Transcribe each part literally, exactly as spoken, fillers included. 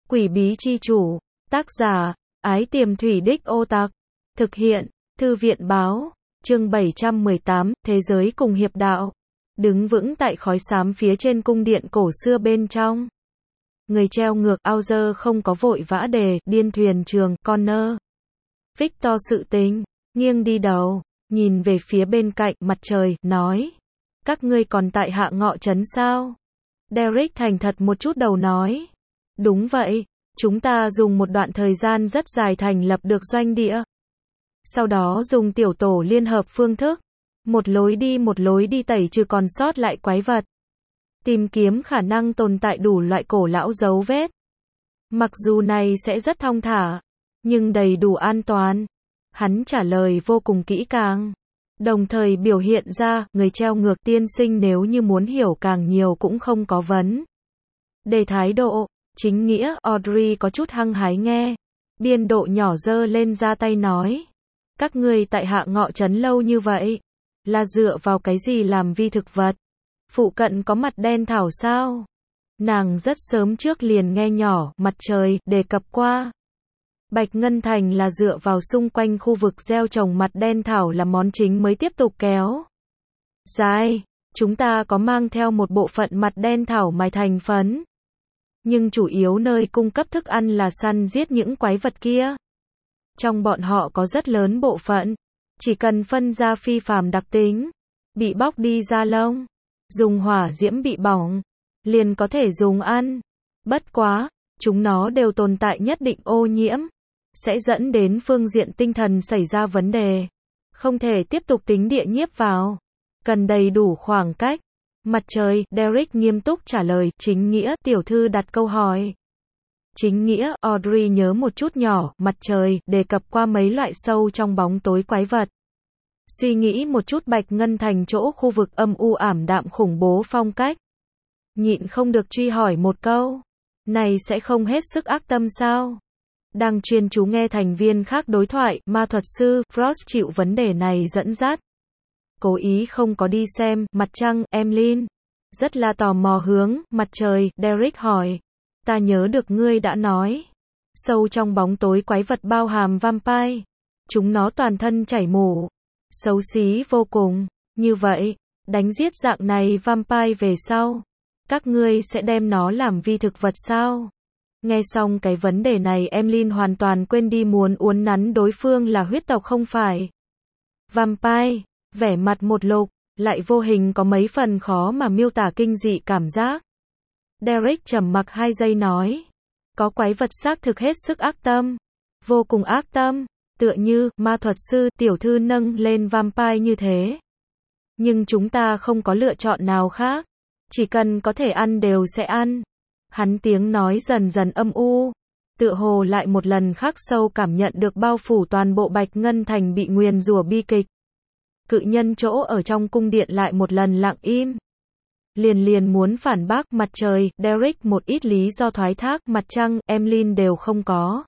Quỷ bí chi chủ. Tác giả, Ái Tiềm Thủy Đích Ô Tạc. Thực hiện, Thư viện báo. Chương bảy trăm mười tám, Thế giới cùng hiệp đạo. Đứng vững tại khói xám phía trên cung điện cổ xưa bên trong. Người treo ngược Auger không có vội vã đề, điên thuyền trường, Connor. Victor sự tính, nghiêng đi đầu, nhìn về phía bên cạnh, mặt trời, nói. Các ngươi còn tại hạ ngọ trấn sao? Derek thành thật một chút đầu nói. Đúng vậy, chúng ta dùng một đoạn thời gian rất dài thành lập được doanh địa. Sau đó dùng tiểu tổ liên hợp phương thức. Một lối đi một lối đi tẩy trừ còn sót lại quái vật. Tìm kiếm khả năng tồn tại đủ loại cổ lão dấu vết. Mặc dù này sẽ rất thong thả, nhưng đầy đủ an toàn. Hắn trả lời vô cùng kỹ càng. Đồng thời biểu hiện ra, người treo ngược tiên sinh nếu như muốn hiểu càng nhiều cũng không có vấn đề thái độ, chính nghĩa. Audrey có chút hăng hái nghe. Biên độ nhỏ dơ lên ra tay nói. Các ngươi tại hạ ngọ trấn lâu như vậy, là dựa vào cái gì làm vi thực vật? Phụ cận có mặt đen thảo sao? Nàng rất sớm trước liền nghe nhỏ, mặt trời, đề cập qua. Bạch Ngân Thành là dựa vào xung quanh khu vực gieo trồng mặt đen thảo là món chính mới tiếp tục kéo dài. Chúng ta có mang theo một bộ phận mặt đen thảo mài thành phấn. Nhưng chủ yếu nơi cung cấp thức ăn là săn giết những quái vật kia. Trong bọn họ có rất lớn bộ phận, chỉ cần phân ra phi phàm đặc tính, bị bóc đi da lông, dùng hỏa diễm bị bỏng, liền có thể dùng ăn. Bất quá, chúng nó đều tồn tại nhất định ô nhiễm, sẽ dẫn đến phương diện tinh thần xảy ra vấn đề. Không thể tiếp tục tính địa nhiếp vào. Cần đầy đủ khoảng cách. Mặt trời, Derek nghiêm túc trả lời, chính nghĩa, tiểu thư đặt câu hỏi. Chính nghĩa, Audrey nhớ một chút nhỏ, mặt trời, đề cập qua mấy loại sâu trong bóng tối quái vật. Suy nghĩ một chút Bạch Ngân Thành chỗ khu vực âm u ảm đạm khủng bố phong cách. Nhịn không được truy hỏi một câu. Này sẽ không hết sức ác tâm sao? Đang chuyên chú nghe thành viên khác đối thoại, ma thuật sư, Frost chịu vấn đề này dẫn dắt. Cố ý không có đi xem, mặt trăng, Emlyn. Rất là tò mò hướng, mặt trời, Derek hỏi. Ta nhớ được ngươi đã nói. Sâu trong bóng tối quái vật bao hàm vampire. Chúng nó toàn thân chảy mủ. Xấu xí vô cùng. Như vậy, đánh giết dạng này vampire về sau. Các ngươi sẽ đem nó làm vi thực vật sao? Nghe xong cái vấn đề này Emlyn hoàn toàn quên đi muốn uốn nắn đối phương là huyết tộc không phải vampire. Vẻ mặt một lục, lại vô hình có mấy phần khó mà miêu tả kinh dị cảm giác. Derek trầm mặc hai giây nói. Có quái vật xác thực hết sức ác tâm. Vô cùng ác tâm. Tựa như, ma thuật sư, tiểu thư nâng lên vampire như thế. Nhưng chúng ta không có lựa chọn nào khác. Chỉ cần có thể ăn đều sẽ ăn. Hắn tiếng nói dần dần âm u. Tựa hồ lại một lần khắc sâu cảm nhận được bao phủ toàn bộ Bạch Ngân Thành bị nguyền rủa bi kịch. Cự nhân chỗ ở trong cung điện lại một lần lặng im. Liền liền muốn phản bác, mặt trời, Derek một ít lý do thoái thác, mặt trăng, Emlyn đều không có.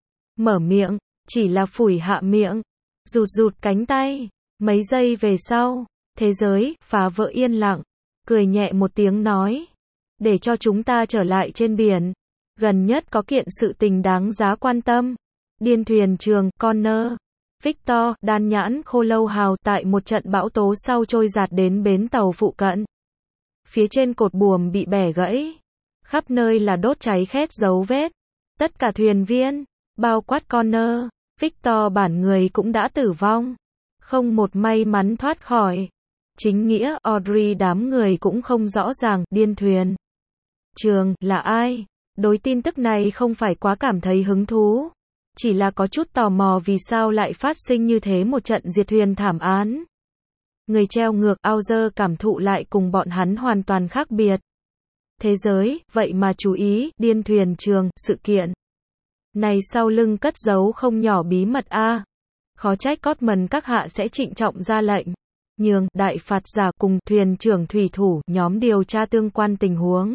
Mở miệng, chỉ là phủi hạ miệng, rụt rụt cánh tay. Mấy giây về sau, thế giới, phá vỡ yên lặng, cười nhẹ một tiếng nói. Để cho chúng ta trở lại trên biển. Gần nhất có kiện sự tình đáng giá quan tâm. Điên thuyền trường, Connor. Victor, đan nhãn khô lâu hào tại một trận bão tố sau trôi giạt đến bến tàu phụ cận. Phía trên cột buồm bị bẻ gãy. Khắp nơi là đốt cháy khét dấu vết. Tất cả thuyền viên, bao quát Connor, Victor bản người cũng đã tử vong. Không một may mắn thoát khỏi. Chính nghĩa, Audrey đám người cũng không rõ ràng, điên thuyền trường, là ai? Đối tin tức này không phải quá cảm thấy hứng thú. Chỉ là có chút tò mò vì sao lại phát sinh như thế một trận diệt thuyền thảm án. Người treo ngược Auger cảm thụ lại cùng bọn hắn hoàn toàn khác biệt. Thế giới, vậy mà chú ý, điên thuyền trường, sự kiện. Này sau lưng cất giấu không nhỏ bí mật a. À. Khó trách Cotman các hạ sẽ trịnh trọng ra lệnh. Nhường, đại phạt giả cùng thuyền trưởng thủy thủ, nhóm điều tra tương quan tình huống.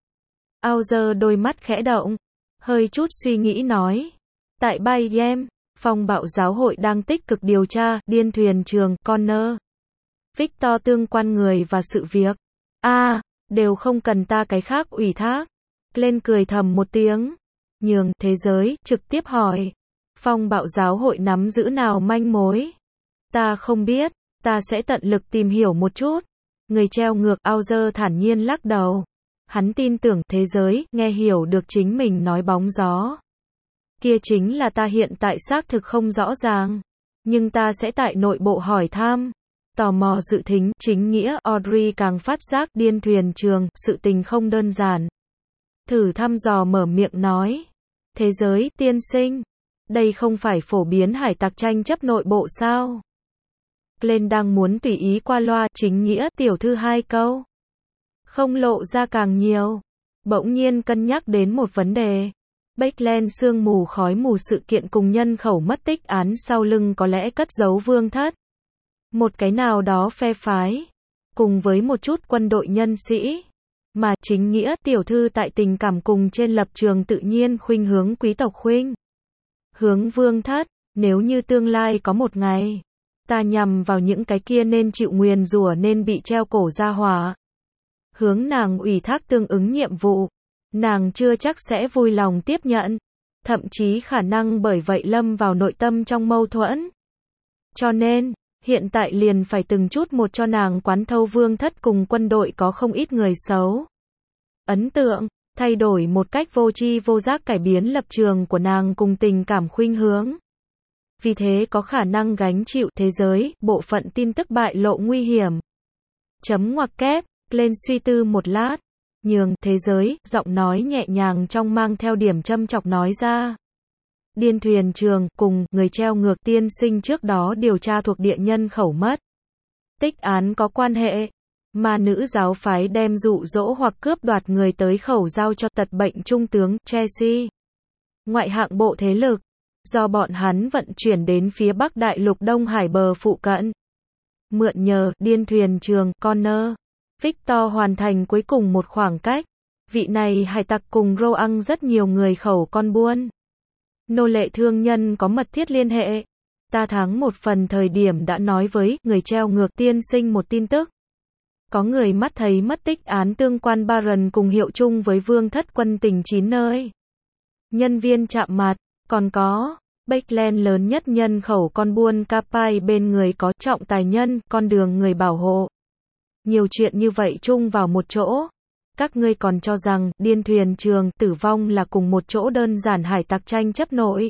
Auger đôi mắt khẽ động. Hơi chút suy nghĩ nói. Tại Bayem, phong bạo giáo hội đang tích cực điều tra, điên thuyền trường, Connor. Victor tương quan người và sự việc. A, à, đều không cần ta cái khác ủy thác. Lên cười thầm một tiếng. nhường thế giới trực tiếp hỏi. Phong bạo giáo hội nắm giữ nào manh mối? Ta không biết, ta sẽ tận lực tìm hiểu một chút. Người treo ngược Auger thản nhiên lắc đầu. Hắn tin tưởng thế giới nghe hiểu được chính mình nói bóng gió. Kia chính là ta hiện tại xác thực không rõ ràng. Nhưng ta sẽ tại nội bộ hỏi thăm. Tò mò dự thính, chính nghĩa, Audrey càng phát giác điên thuyền trường, sự tình không đơn giản. Thử thăm dò mở miệng nói. Thế giới, tiên sinh. Đây không phải phổ biến hải tặc tranh chấp nội bộ sao? Glenn đang muốn tùy ý qua loa, chính nghĩa, tiểu thư hai câu. Không lộ ra càng nhiều. Bỗng nhiên cân nhắc đến một vấn đề. Backland sương mù khói mù sự kiện cùng nhân khẩu mất tích án sau lưng có lẽ cất giấu vương thất. Một cái nào đó phe phái. Cùng với một chút quân đội nhân sĩ. Mà chính nghĩa tiểu thư tại tình cảm cùng trên lập trường tự nhiên khuynh hướng quý tộc khuynh. Hướng vương thất, nếu như tương lai có một ngày. Ta nhằm vào những cái kia nên chịu nguyền rủa nên bị treo cổ ra hỏa. Hướng nàng ủy thác tương ứng nhiệm vụ. Nàng chưa chắc sẽ vui lòng tiếp nhận. Thậm chí khả năng bởi vậy lâm vào nội tâm trong mâu thuẫn. Cho nên, hiện tại liền phải từng chút một cho nàng quán thâu vương thất cùng quân đội có không ít người xấu. Ấn tượng, thay đổi một cách vô tri vô giác cải biến lập trường của nàng cùng tình cảm khuynh hướng. Vì thế có khả năng gánh chịu thế giới, bộ phận tin tức bại lộ nguy hiểm. Chấm ngoặc kép, lên suy tư một lát. Nhường, thế giới, giọng nói nhẹ nhàng trong mang theo điểm châm chọc nói ra. Điên thuyền trường, cùng, người treo ngược tiên sinh trước đó điều tra thuộc địa nhân khẩu mất tích án có quan hệ. Mà nữ giáo phái đem dụ dỗ hoặc cướp đoạt người tới khẩu giao cho tật bệnh trung tướng Chelsea. Ngoại hạng bộ thế lực. Do bọn hắn vận chuyển đến phía bắc đại lục Đông Hải bờ phụ cận. Mượn nhờ, điên thuyền trường, Connor. Victor hoàn thành cuối cùng một khoảng cách. Vị này hải tặc cùng Roang rất nhiều người khẩu con buôn. Nô lệ thương nhân có mật thiết liên hệ. Ta tháng một phần thời điểm đã nói với người treo ngược tiên sinh một tin tức. Có người mắt thấy mất tích án tương quan Baron cùng hiệu chung với vương thất quân tình chín nơi. Nhân viên chạm mặt, còn có Backland lớn nhất nhân khẩu con buôn Capai bên người có trọng tài nhân, con đường người bảo hộ. Nhiều chuyện như vậy chung vào một chỗ. Các ngươi còn cho rằng, điên thuyền trường, tử vong là cùng một chỗ đơn giản hải tặc tranh chấp nội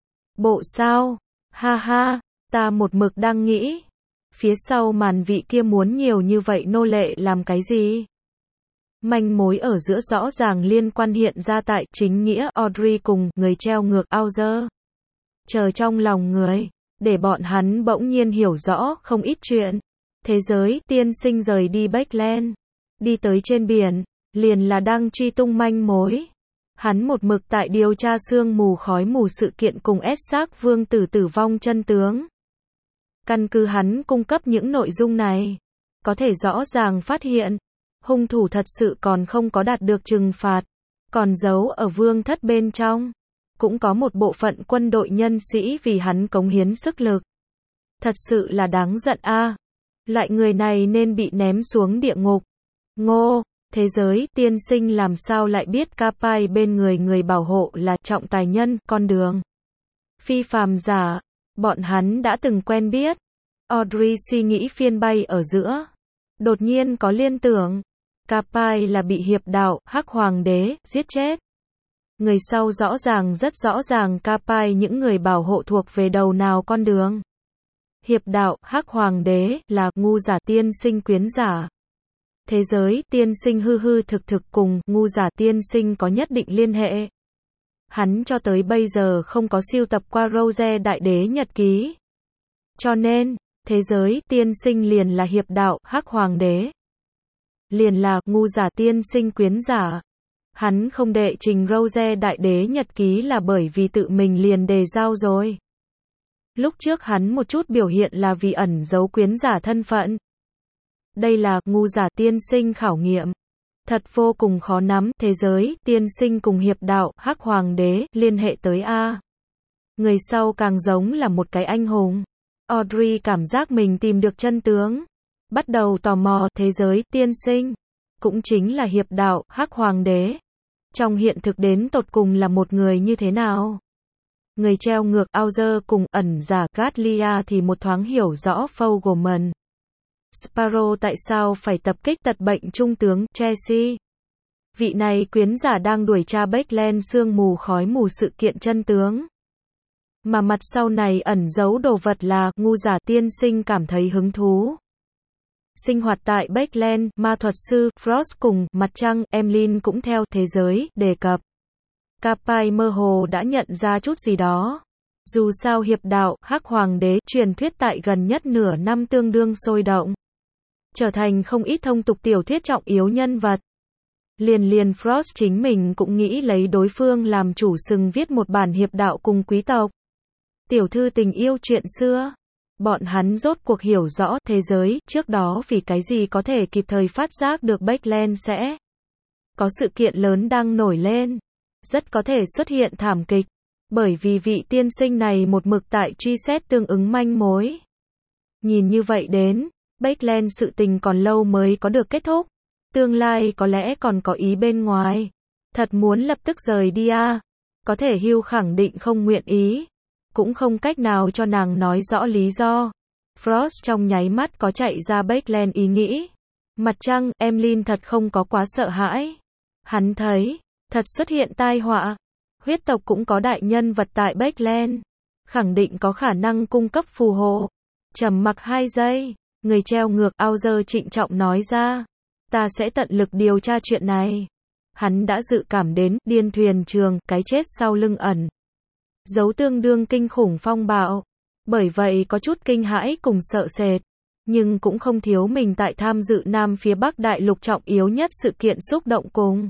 bộ sao? Ha ha, ta một mực đang nghĩ. Phía sau màn vị kia muốn nhiều như vậy nô lệ làm cái gì? Manh mối ở giữa rõ ràng liên quan hiện ra tại chính nghĩa Audrey cùng người treo ngược Auger. Chờ trong lòng người, để bọn hắn bỗng nhiên hiểu rõ không ít chuyện. Thế giới, tiên sinh rời đi Backland. Đi tới trên biển, liền là đang truy tung manh mối. Hắn một mực tại điều tra sương mù khói mù sự kiện cùng ép xác vương tử tử vong chân tướng. Căn cứ hắn cung cấp những nội dung này, có thể rõ ràng phát hiện, hung thủ thật sự còn không có đạt được trừng phạt, còn giấu ở vương thất bên trong. Cũng có một bộ phận quân đội nhân sĩ vì hắn cống hiến sức lực. Thật sự là đáng giận a. À. Loại người này nên bị ném xuống địa ngục. Ngô, thế giới, tiên sinh làm sao lại biết Capai bên người người bảo hộ là trọng tài nhân, con đường. Phi phàm giả, bọn hắn đã từng quen biết. Audrey suy nghĩ phiên bay ở giữa. Đột nhiên có liên tưởng. Capai là bị hiệp đạo, Hắc Hoàng đế, giết chết. Người sau rõ ràng rất rõ ràng Capai những người bảo hộ thuộc về đầu nào con đường. Hiệp đạo, Hắc Hoàng đế, là ngu giả tiên sinh quyến giả. Thế giới, tiên sinh hư hư thực thực cùng ngu giả tiên sinh có nhất định liên hệ. Hắn cho tới bây giờ không có siêu tập qua Rose Đại Đế nhật ký. Cho nên, thế giới, tiên sinh liền là hiệp đạo, Hắc Hoàng đế. Liền là ngu giả tiên sinh quyến giả. Hắn không đệ trình Rose Đại Đế nhật ký là bởi vì tự mình liền đề giao rồi. Lúc trước hắn một chút biểu hiện là vì ẩn giấu quyến giả thân phận. Đây là ngu giả tiên sinh khảo nghiệm. Thật vô cùng khó nắm, thế giới, tiên sinh cùng hiệp đạo, Hắc Hoàng đế, liên hệ tới A. Người sau càng giống là một cái anh hùng. Audrey cảm giác mình tìm được chân tướng. Bắt đầu tò mò, thế giới, tiên sinh. Cũng chính là hiệp đạo, Hắc Hoàng đế. Trong hiện thực đến tột cùng là một người như thế nào? Người treo ngược Auger cùng ẩn giả Gatlia thì một thoáng hiểu rõ Fogelman. Sparrow tại sao phải tập kích tật bệnh trung tướng Chelsea? Vị này quyến giả đang đuổi tra Backland sương mù khói mù sự kiện chân tướng. Mà mặt sau này ẩn giấu đồ vật là ngu giả tiên sinh cảm thấy hứng thú. Sinh hoạt tại Backland, ma thuật sư Frost cùng mặt trăng Emlyn cũng theo thế giới đề cập. Capai mơ hồ đã nhận ra chút gì đó. Dù sao hiệp đạo Hắc Hoàng đế truyền thuyết tại gần nhất nửa năm tương đương sôi động, trở thành không ít thông tục tiểu thuyết trọng yếu nhân vật. Liền liền Frost chính mình cũng nghĩ lấy đối phương làm chủ sừng viết một bản hiệp đạo cùng quý tộc. Tiểu thư tình yêu chuyện xưa. Bọn hắn rốt cuộc hiểu rõ thế giới trước đó vì cái gì có thể kịp thời phát giác được Backland sẽ có sự kiện lớn đang nổi lên. Rất có thể xuất hiện thảm kịch. Bởi vì vị tiên sinh này một mực tại truy xét tương ứng manh mối. Nhìn như vậy đến, Backland sự tình còn lâu mới có được kết thúc. Tương lai có lẽ còn có ý bên ngoài. Thật muốn lập tức rời đi à? Có thể Hugh khẳng định không nguyện ý. Cũng không cách nào cho nàng nói rõ lý do. Frost trong nháy mắt có chạy ra Backland ý nghĩ. Mặt trăng, Emlyn thật không có quá sợ hãi. Hắn thấy, thật xuất hiện tai họa. Huyết tộc cũng có đại nhân vật tại Backland. Khẳng định có khả năng cung cấp phù hộ. Trầm mặc hai giây, người treo ngược Auger trịnh trọng nói ra. Ta sẽ tận lực điều tra chuyện này. Hắn đã dự cảm đến điên thuyền trường, cái chết sau lưng ẩn dấu tương đương kinh khủng phong bạo. Bởi vậy có chút kinh hãi cùng sợ sệt. Nhưng cũng không thiếu mình tại tham dự Nam phía Bắc đại lục trọng yếu nhất sự kiện xúc động cùng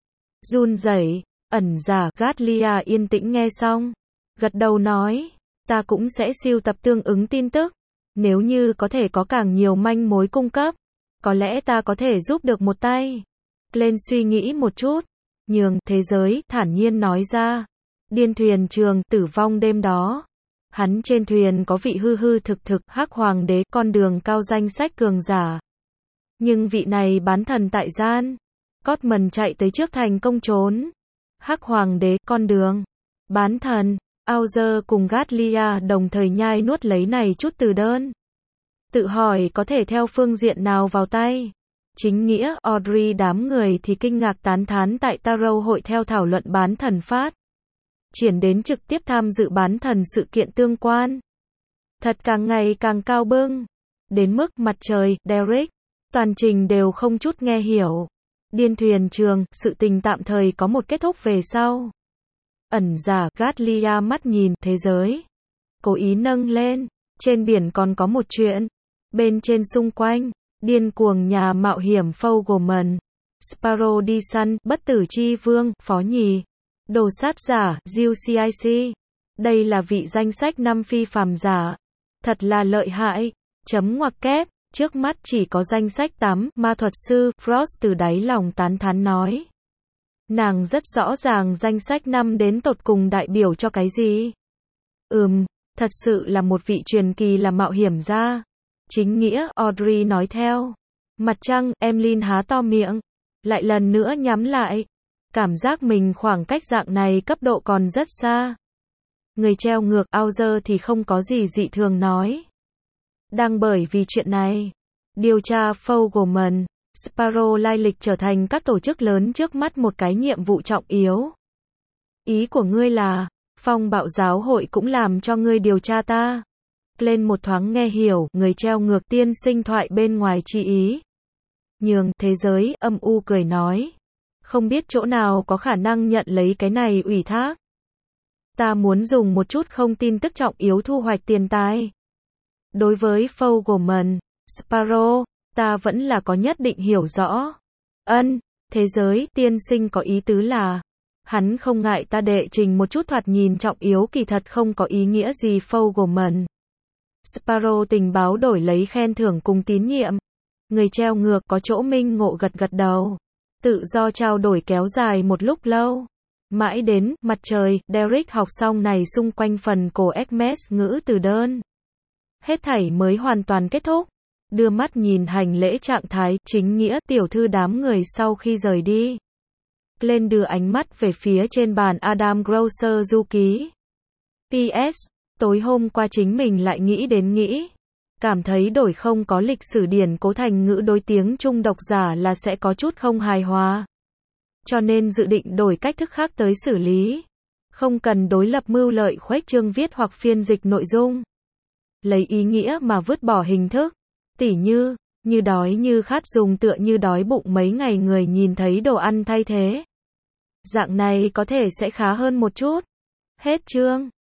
run rẩy. Ẩn giả Gatlia yên tĩnh nghe xong. Gật đầu nói. Ta cũng sẽ sưu tập tương ứng tin tức. Nếu như có thể có càng nhiều manh mối cung cấp. Có lẽ ta có thể giúp được một tay. Lên suy nghĩ một chút. Nhường thế giới thản nhiên nói ra. Điên thuyền trường tử vong đêm đó. Hắn trên thuyền có vị hư hư thực thực Hắc Hoàng đế con đường cao danh sách cường giả. Nhưng vị này bán thần tại gian. Cotman chạy tới trước thành công trốn. Hắc Hoàng đế con đường. Bán thần. Auger cùng Gatlia đồng thời nhai nuốt lấy này chút từ đơn. Tự hỏi có thể theo phương diện nào vào tay. Chính nghĩa Audrey đám người thì kinh ngạc tán thán tại Tarot hội theo thảo luận bán thần phát. Triển đến trực tiếp tham dự bán thần sự kiện tương quan. Thật càng ngày càng cao bưng. Đến mức mặt trời, Derek, toàn trình đều không chút nghe hiểu. Điên thuyền trường, sự tình tạm thời có một kết thúc về sau. Ẩn giả Gatlia mắt nhìn thế giới. Cố ý nâng lên. Trên biển còn có một chuyện. Bên trên xung quanh. Điên cuồng nhà mạo hiểm Fogelman. Sparrow đi săn, bất tử chi vương, phó nhì. Đồ sát giả, giê xê i xê. Đây là vị danh sách năm phi phàm giả. Thật là lợi hại. Chấm ngoặc kép. Trước mắt chỉ có danh sách tám, ma thuật sư, Frost từ đáy lòng tán thán nói. Nàng rất rõ ràng danh sách năm đến tột cùng đại biểu cho cái gì. Ừm, thật sự là một vị truyền kỳ là mạo hiểm gia. Chính nghĩa, Audrey nói theo. Mặt trăng, Emlyn há to miệng. Lại lần nữa nhắm lại. Cảm giác mình khoảng cách dạng này cấp độ còn rất xa. Người treo ngược Auger thì không có gì dị thường nói. Đang bởi vì chuyện này. Điều tra Fogelman, Sparrow lai lịch trở thành các tổ chức lớn trước mắt một cái nhiệm vụ trọng yếu. Ý của ngươi là, phong bạo giáo hội cũng làm cho ngươi điều tra ta. Lên một thoáng nghe hiểu, người treo ngược tiên sinh thoại bên ngoài chi ý. Nhường thế giới âm u cười nói. Không biết chỗ nào có khả năng nhận lấy cái này ủy thác. Ta muốn dùng một chút không tin tức trọng yếu thu hoạch tiền tài. Đối với Fogelman, Sparrow, ta vẫn là có nhất định hiểu rõ. Ân, thế giới tiên sinh có ý tứ là, hắn không ngại ta đệ trình một chút thoạt nhìn trọng yếu kỳ thật không có ý nghĩa gì Fogelman. Sparrow tình báo đổi lấy khen thưởng cùng tín nhiệm. Người treo ngược có chỗ minh ngộ gật gật đầu. Tự do trao đổi kéo dài một lúc lâu. Mãi đến, mặt trời, Derek học xong này xung quanh phần cổ Hermes ngữ từ đơn. Hết thảy mới hoàn toàn kết thúc. Đưa mắt nhìn hành lễ trạng thái, chính nghĩa, tiểu thư đám người sau khi rời đi. Lên đưa ánh mắt về phía trên bàn Adam Grocer du ký. pê ét. Tối hôm qua chính mình lại nghĩ đến nghĩ. Cảm thấy đổi không có lịch sử điển cố thành ngữ đối tiếng Trung độc giả là sẽ có chút không hài hòa. Cho nên dự định đổi cách thức khác tới xử lý. Không cần đối lập mưu lợi khuếch trương viết hoặc phiên dịch nội dung. Lấy ý nghĩa mà vứt bỏ hình thức. Tỉ như, như đói như khát dùng tựa như đói bụng mấy ngày người nhìn thấy đồ ăn thay thế. Dạng này có thể sẽ khá hơn một chút. Hết chương.